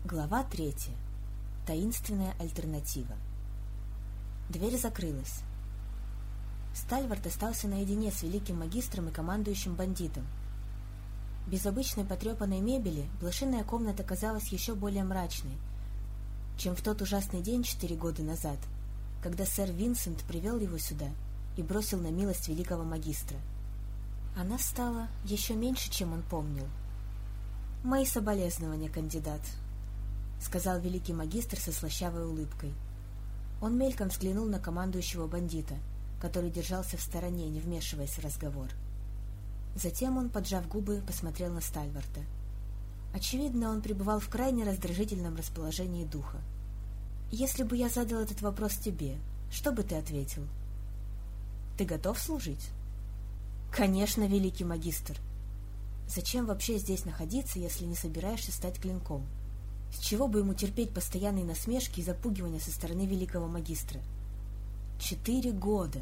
Глава 3. Таинственная альтернатива. Дверь закрылась. Стальвард остался наедине с великим магистром и командующим бандитом. Без обычной потрепанной мебели блошиная комната казалась еще более мрачной, чем в тот ужасный день 4 года назад, когда сэр Винсент привел его сюда и бросил на милость великого магистра. Она стала еще меньше, чем он помнил. «Мои соболезнования, кандидат», — сказал великий магистр со слащавой улыбкой. Он мельком взглянул на командующего бандита, который держался в стороне, не вмешиваясь в разговор. Затем он, поджав губы, посмотрел на Стальварда. Очевидно, он пребывал в крайне раздражительном расположении духа. «Если бы я задал этот вопрос тебе, что бы ты ответил? Ты готов служить?» «Конечно, великий магистр. Зачем вообще здесь находиться, если не собираешься стать клинком? С чего бы ему терпеть постоянные насмешки и запугивания со стороны великого магистра? 4 года!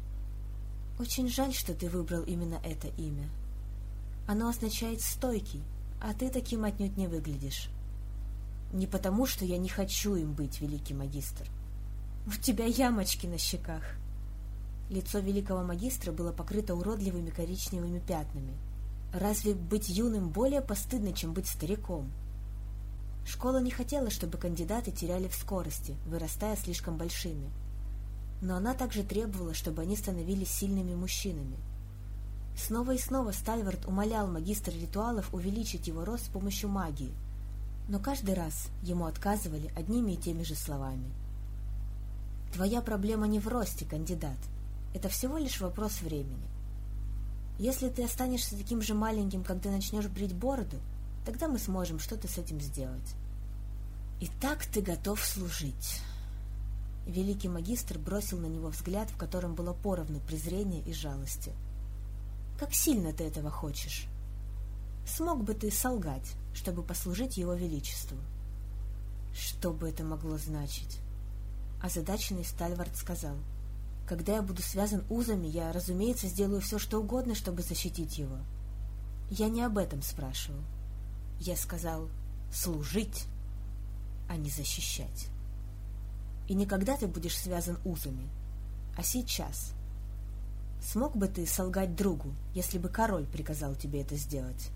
Очень жаль, что ты выбрал именно это имя. Оно означает «стойкий», а ты таким отнюдь не выглядишь. Не потому, что я не хочу им быть, великий магистр. У тебя ямочки на щеках. Лицо великого магистра было покрыто уродливыми коричневыми пятнами. Разве быть юным более постыдно, чем быть стариком? Школа не хотела, чтобы кандидаты теряли в скорости, вырастая слишком большими. Но она также требовала, чтобы они становились сильными мужчинами. Снова и снова Стальвард умолял магистра ритуалов увеличить его рост с помощью магии, но каждый раз ему отказывали одними и теми же словами. «Твоя проблема не в росте, кандидат. Это всего лишь вопрос времени. Если ты останешься таким же маленьким, когда начнешь брить бороду, тогда мы сможем что-то с этим сделать. Итак, ты готов служить». Великий магистр бросил на него взгляд, в котором было поровну презрения и жалости. «Как сильно ты этого хочешь? Смог бы ты солгать, чтобы послужить его величеству?» «Что бы это могло значить?» Озадаченный Стальвард сказал: «Когда я буду связан узами, я, разумеется, сделаю все, что угодно, чтобы защитить его». «Я не об этом спрашивал. Я сказал «служить», а не «защищать». И не когда ты будешь связан узами, а сейчас. Смог бы ты солгать другу, если бы король приказал тебе это сделать?»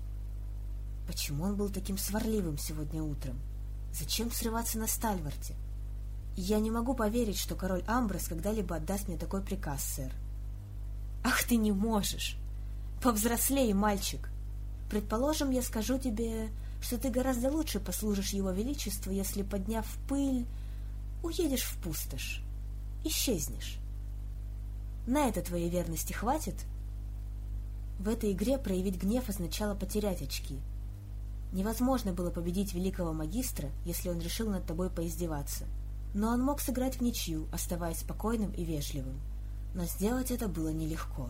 Почему он был таким сварливым сегодня утром? Зачем срываться на Стальварде? «Я не могу поверить, что король Амброс когда-либо отдаст мне такой приказ, сэр». «Ах, ты не можешь! Повзрослей, мальчик! Предположим, я скажу тебе, что ты гораздо лучше послужишь его величеству, если, подняв пыль, уедешь в пустошь, исчезнешь. На это твоей верности хватит?» В этой игре проявить гнев означало потерять очки. Невозможно было победить великого магистра, если он решил над тобой поиздеваться. Но он мог сыграть в ничью, оставаясь спокойным и вежливым. Но сделать это было нелегко.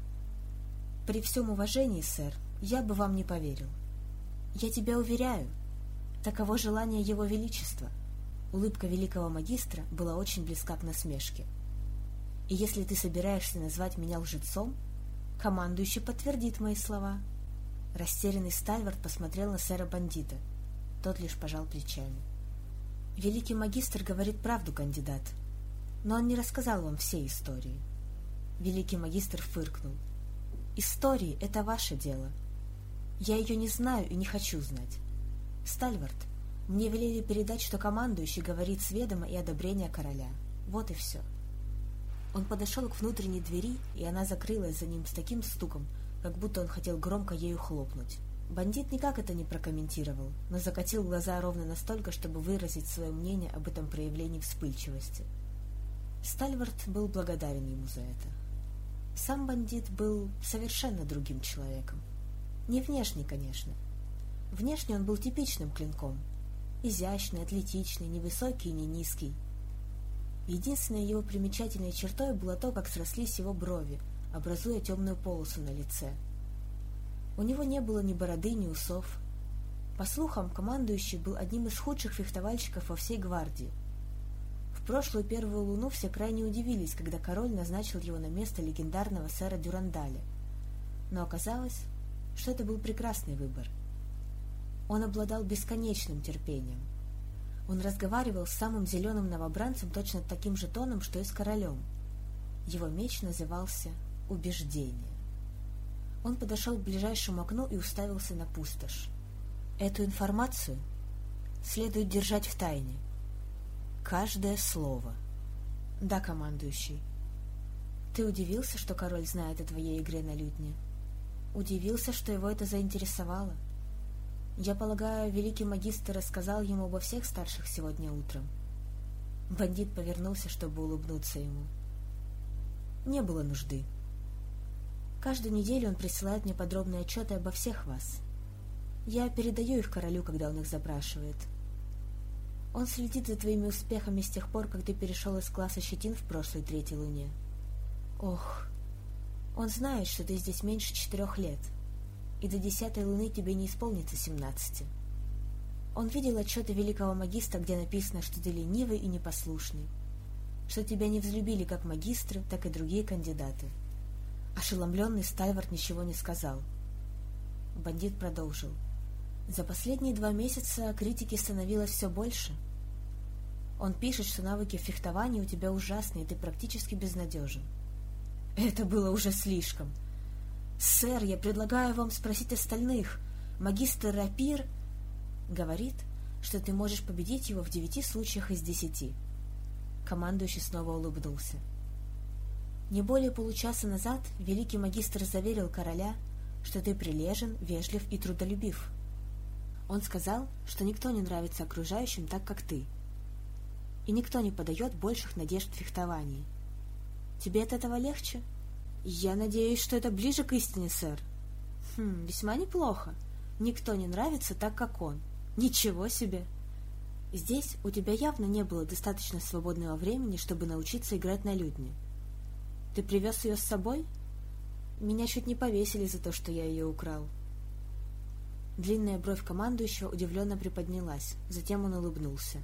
«При всем уважении, сэр, я бы вам не поверил. Я тебя уверяю, таково желание его величества». Улыбка великого магистра была очень близка к насмешке. «И если ты собираешься назвать меня лжецом, командующий подтвердит мои слова». Растерянный Стальвард посмотрел на сэра-бандита. Тот лишь пожал плечами. «Великий магистр говорит правду, кандидат, но он не рассказал вам всей истории». Великий магистр фыркнул. «Истории — это ваше дело. Я ее не знаю и не хочу знать. Стальвард, мне велели передать, что командующий говорит с ведома и одобрения короля. Вот и все». Он подошел к внутренней двери, и она закрылась за ним с таким стуком, как будто он хотел громко ею хлопнуть. Бандит никак это не прокомментировал, но закатил глаза ровно настолько, чтобы выразить свое мнение об этом проявлении вспыльчивости. Стальвард был благодарен ему за это. Сам бандит был совершенно другим человеком. Не внешне, конечно. Внешне он был типичным клинком. Изящный, атлетичный, невысокий и не низкий. Единственной его примечательной чертой было то, как срослись его брови, образуя темную полосу на лице. У него не было ни бороды, ни усов. По слухам, командующий был одним из худших фехтовальщиков во всей гвардии. В прошлую первую луну все крайне удивились, когда король назначил его на место легендарного сэра Дюрандаля. Но оказалось, что это был прекрасный выбор. Он обладал бесконечным терпением. Он разговаривал с самым зеленым новобранцем точно таким же тоном, что и с королем. Его меч назывался «Убеждение». Он подошел к ближайшему окну и уставился на пустошь. Эту информацию следует держать в тайне. Каждое слово. Да, командующий. Ты удивился, что король знает о твоей игре на лютне? Удивился, что его это заинтересовало? Я полагаю, великий магистр рассказал ему обо всех старших сегодня утром. Бандит повернулся, чтобы улыбнуться ему. Не было нужды. Каждую неделю он присылает мне подробные отчеты обо всех вас. Я передаю их королю, когда он их запрашивает. Он следит за твоими успехами с тех пор, как ты перешел из класса щетин в прошлой 3-й луне. Ох, он знает, что ты здесь меньше 4 лет, и до 10-й луны тебе не исполнится 17. Он видел отчеты великого магистра, где написано, что ты ленивый и непослушный, что тебя не взлюбили как магистры, так и другие кандидаты. Ошеломленный Стальвард ничего не сказал. Бандит продолжил. За последние 2 месяца критики становилось все больше. Он пишет, что навыки в фехтовании у тебя ужасные, и ты практически безнадежен. Это было уже слишком. Сэр, я предлагаю вам спросить остальных. Магистр Рапир говорит, что ты можешь победить его в 9 случаях из 10. Командующий снова улыбнулся. Не более получаса назад великий магистр заверил короля, что ты прилежен, вежлив и трудолюбив. Он сказал, что никто не нравится окружающим так, как ты, и никто не подает больших надежд в фехтовании. Тебе от этого легче? Я надеюсь, что это ближе к истине, сэр. Весьма неплохо. Никто не нравится так, как он. Ничего себе! Здесь у тебя явно не было достаточно свободного времени, чтобы научиться играть на лютне. Ты привез ее с собой? Меня чуть не повесили за то, что я ее украл. Длинная бровь командующего удивленно приподнялась, затем он улыбнулся.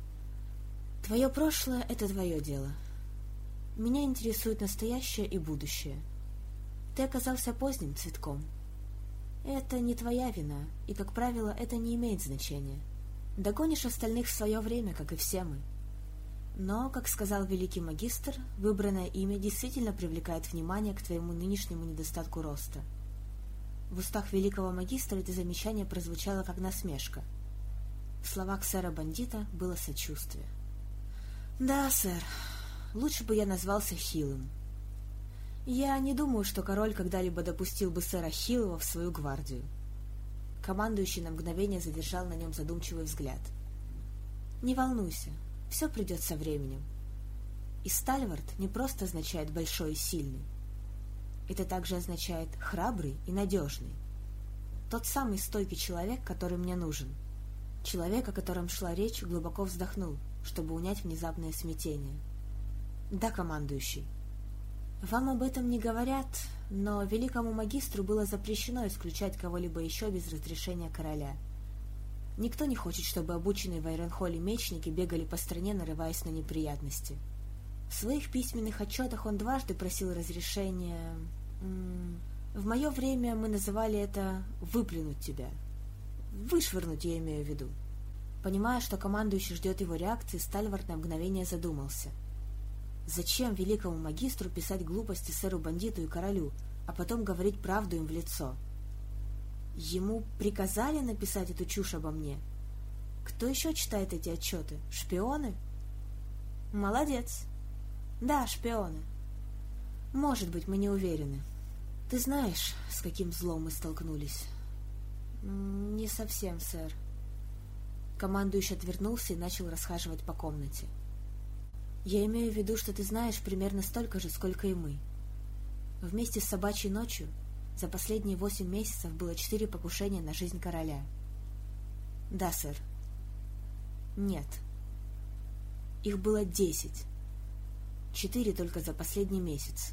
Твое прошлое — это твое дело. Меня интересует настоящее и будущее. Ты оказался поздним цветком. Это не твоя вина, и, как правило, это не имеет значения. Догонишь остальных в свое время, как и все мы. Но, как сказал великий магистр, выбранное имя действительно привлекает внимание к твоему нынешнему недостатку роста. В устах великого магистра это замечание прозвучало как насмешка. В словах сэра-бандита было сочувствие. «Да, сэр, лучше бы я назвался Хилым. Я не думаю, что король когда-либо допустил бы сэра Хилова в свою гвардию». Командующий на мгновение задержал на нем задумчивый взгляд. «Не волнуйся, все придет со временем. И Стальвард не просто означает «большой и сильный». Это также означает «храбрый и надежный». Тот самый стойкий человек, который мне нужен. Человек, о котором шла речь, глубоко вздохнул, чтобы унять внезапное смятение. «Да, командующий. Вам об этом не говорят, но великому магистру было запрещено исключать кого-либо еще без разрешения короля. Никто не хочет, чтобы обученные в Айронхолле мечники бегали по стране, нарываясь на неприятности. В своих письменных отчетах он дважды просил разрешения... В мое время мы называли это «выплюнуть тебя». Вышвырнуть, я имею в виду». Понимая, что командующий ждет его реакции, Стальвард на мгновение задумался. Зачем великому магистру писать глупости сэру-бандиту и королю, а потом говорить правду им в лицо? Ему приказали написать эту чушь обо мне? Кто еще читает эти отчеты? Шпионы? Молодец. Да, шпионы. Может быть, мы не уверены. Ты знаешь, с каким злом мы столкнулись? Не совсем, сэр. Командующий отвернулся и начал расхаживать по комнате. Я имею в виду, что ты знаешь примерно столько же, сколько и мы. Вместе с собачьей ночью за последние 8 месяцев было 4 покушения на жизнь короля. Да, сэр. Нет. Их было 10. 4 только за последний месяц.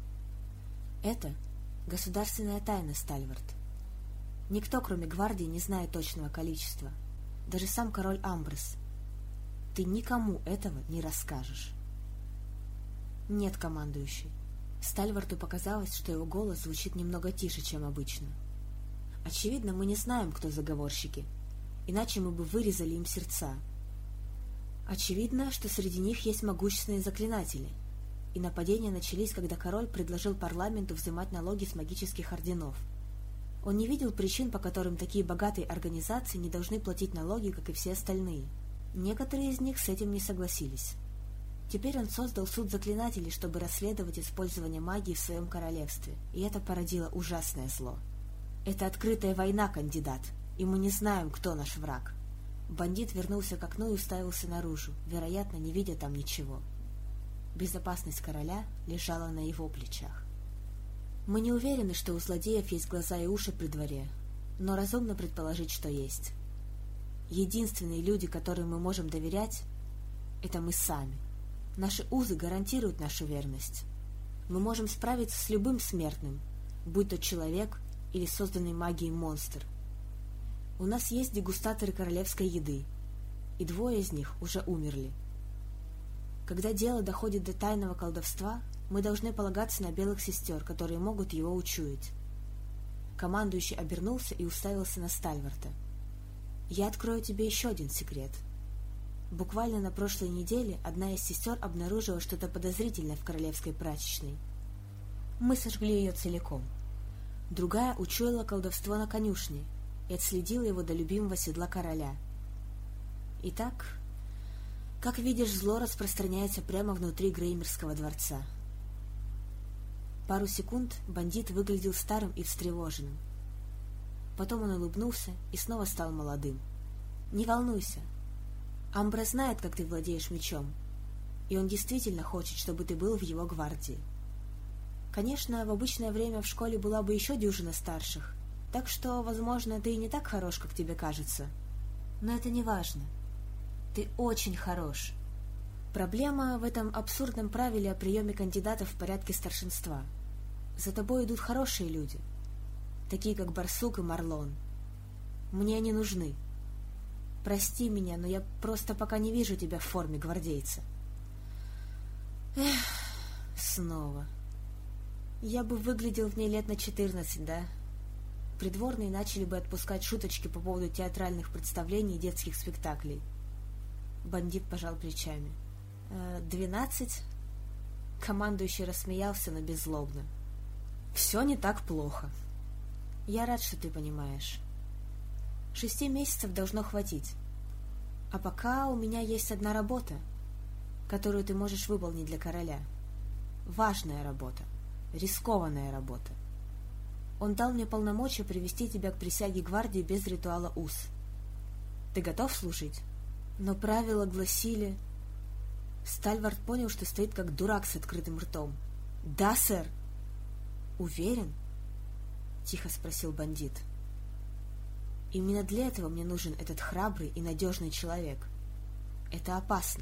Это государственная тайна, Стальвард. Никто, кроме гвардии, не знает точного количества. Даже сам король Амброс. Ты никому этого не расскажешь. Нет, командующий. Стальварду показалось, что его голос звучит немного тише, чем обычно. Очевидно, мы не знаем, кто заговорщики, иначе мы бы вырезали им сердца. Очевидно, что среди них есть могущественные заклинатели, и нападения начались, когда король предложил парламенту взимать налоги с магических орденов. Он не видел причин, по которым такие богатые организации не должны платить налоги, как и все остальные. Некоторые из них с этим не согласились. Теперь он создал суд заклинателей, чтобы расследовать использование магии в своем королевстве, и это породило ужасное зло. Это открытая война, кандидат, и мы не знаем, кто наш враг. Бандит вернулся к окну и уставился наружу, вероятно, не видя там ничего. Безопасность короля лежала на его плечах. Мы не уверены, что у злодеев есть глаза и уши при дворе, но разумно предположить, что есть. Единственные люди, которым мы можем доверять, это мы сами. Наши узы гарантируют нашу верность. Мы можем справиться с любым смертным, будь то человек или созданный магией монстр. У нас есть дегустаторы королевской еды, и 2 из них уже умерли. Когда дело доходит до тайного колдовства, мы должны полагаться на белых сестер, которые могут его учуять. Командующий обернулся и уставился на Стальварта. «Я открою тебе еще один секрет. Буквально на прошлой неделе одна из сестер обнаружила что-то подозрительное в королевской прачечной. Мы сожгли ее целиком. Другая учуяла колдовство на конюшне и отследила его до любимого седла короля. Итак, как видишь, зло распространяется прямо внутри Греймерского дворца». Пару секунд бандит выглядел старым и встревоженным. Потом он улыбнулся и снова стал молодым. «Не волнуйся. Амбре знает, как ты владеешь мечом, и он действительно хочет, чтобы ты был в его гвардии. Конечно, в обычное время в школе была бы еще дюжина старших, так что, возможно, ты и не так хорош, как тебе кажется. Но это не важно. Ты очень хорош. Проблема в этом абсурдном правиле о приеме кандидатов в порядке старшинства. За тобой идут хорошие люди, такие как Барсук и Марлон. Мне они нужны. Прости меня, но я просто пока не вижу тебя в форме гвардейца». Эх, снова. Я бы выглядел в ней лет на 14, да? Придворные начали бы отпускать шуточки по поводу театральных представлений и детских спектаклей. Бандит пожал плечами. 12? Командующий рассмеялся, но беззлобно. Все не так плохо. Я рад, что ты понимаешь. 6 месяцев должно хватить. А пока у меня есть одна работа, которую ты можешь выполнить для короля. Важная работа, рискованная работа. Он дал мне полномочия привести тебя к присяге гвардии без ритуала уз. Ты готов служить? Но правила гласили... Стальвард понял, что стоит как дурак с открытым ртом. «Да, сэр!» «Уверен?» — тихо спросил бандит. «Именно для этого мне нужен этот храбрый и надежный человек. Это опасно.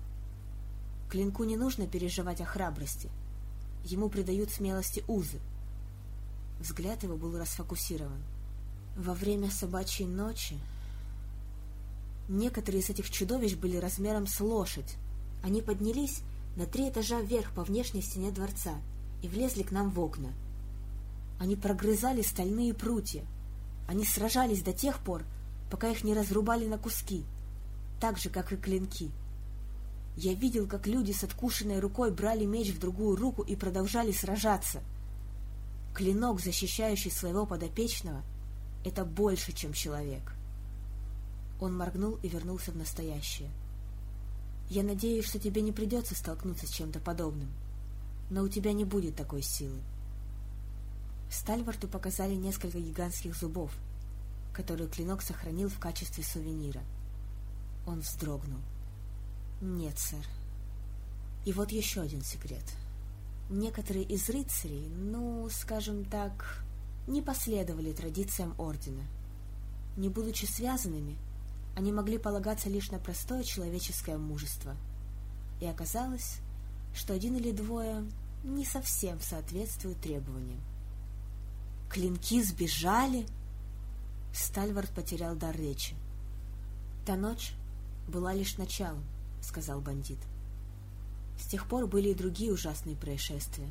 Клинку не нужно переживать о храбрости. Ему придают смелости узы». Взгляд его был расфокусирован. «Во время собачьей ночи некоторые из этих чудовищ были размером с лошадь. Они поднялись на 3 этажа вверх по внешней стене дворца и влезли к нам в окна. Они прогрызали стальные прутья. Они сражались до тех пор, пока их не разрубали на куски, так же, как и клинки. Я видел, как люди с откушенной рукой брали меч в другую руку и продолжали сражаться. Клинок, защищающий своего подопечного, — это больше, чем человек». Он моргнул и вернулся в настоящее. «Я надеюсь, что тебе не придется столкнуться с чем-то подобным, но у тебя не будет такой силы». Стальварту показали несколько гигантских зубов, которые клинок сохранил в качестве сувенира. Он вздрогнул. «Нет, сэр. И вот еще один секрет. Некоторые из рыцарей, скажем так, не последовали традициям ордена. Не будучи связанными, они могли полагаться лишь на простое человеческое мужество. И оказалось, что 1 или 2 не совсем соответствуют требованиям. Клинки сбежали?» Стальвард потерял дар речи. «Та ночь была лишь началом», — сказал бандит. «С тех пор были и другие ужасные происшествия.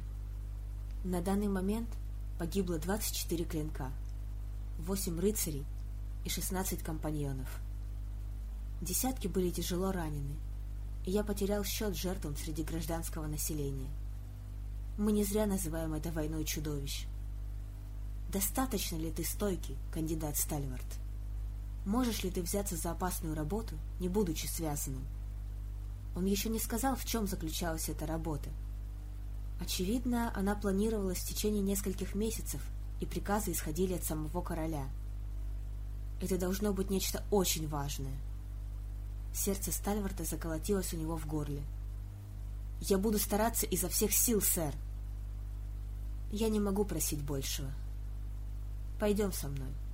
На данный момент погибло 24 клинка, 8 рыцарей и 16 компаньонов. Десятки были тяжело ранены, и я потерял счет жертвам среди гражданского населения. Мы не зря называем это войной чудовищ. Достаточно ли ты стойкий, кандидат Стальвард? Можешь ли ты взяться за опасную работу, не будучи связанным? Он еще не сказал, в чем заключалась эта работа. Очевидно, она планировалась в течение нескольких месяцев, и приказы исходили от самого короля. Это должно быть нечто очень важное. Сердце Стальварда заколотилось у него в горле. «Я буду стараться изо всех сил, сэр!» «Я не могу просить большего. Пойдем со мной».